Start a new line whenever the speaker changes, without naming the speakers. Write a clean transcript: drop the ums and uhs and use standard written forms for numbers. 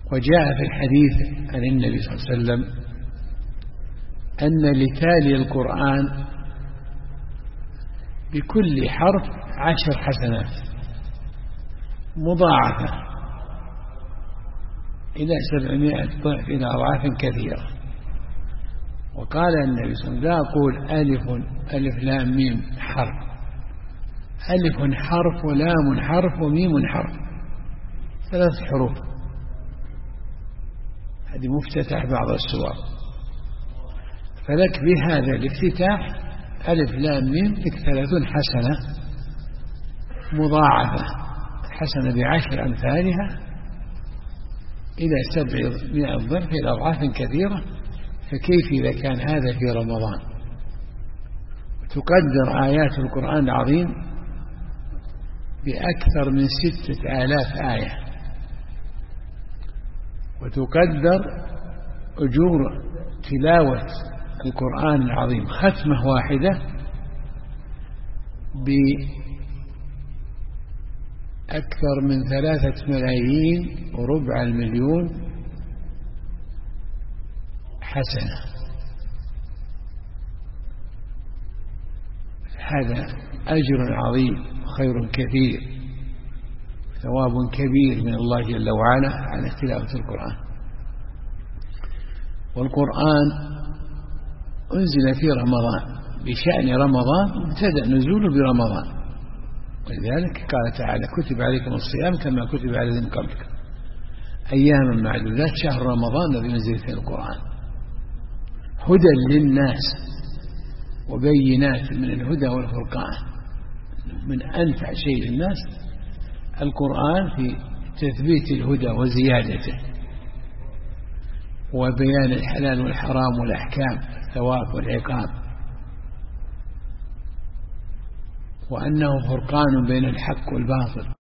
وجاء في الحديث عن النبي صلى الله عليه وسلم أن لتالي القرآن بكل حرف 10 حسنات مضاعفة إلى 700 ضعف إلى أضعاف كثيرة. وقال النبي صلى الله عليه وسلم: لا أقول ألف لام ميم حرف، ألف حرف ولام حرف وميم حرف، 3 حروف. هذه مفتتح بعض السور. فلك بهذا الافتتاح ألف لام ميم لك 30 حسنة مضاعفة، حسنة ب10 أمثالها إلى 700 ضعف إلى أضعاف كثيرة. فكيف إذا كان هذا في رمضان؟ تقدر آيات القرآن العظيم بأكثر من 6000 آية، وتقدر أجور تلاوة القرآن العظيم ختمة واحدة بأكثر من 3,400,000 حسنة. هذا أجر عظيم وخير كثير، ثواب كبير من الله جل وعلا على تلاوة القرآن. والقرآن أنزل في رمضان بشأن رمضان، ابتدأ نزوله برمضان، ولذلك قال تعالى: كتب عليكم الصيام كما كتب على الذين قبلكم أياما معدودات، شهر رمضان الذي نزل فيه القرآن هدى للناس وبينات من الهدى والفرقان. من أنفع شيء للناس القرآن في تثبيت الهدى وزيادته، وبيان الحلال والحرام والأحكام، الثواب والعقاب، وأنه فرقان بين الحق والباطل.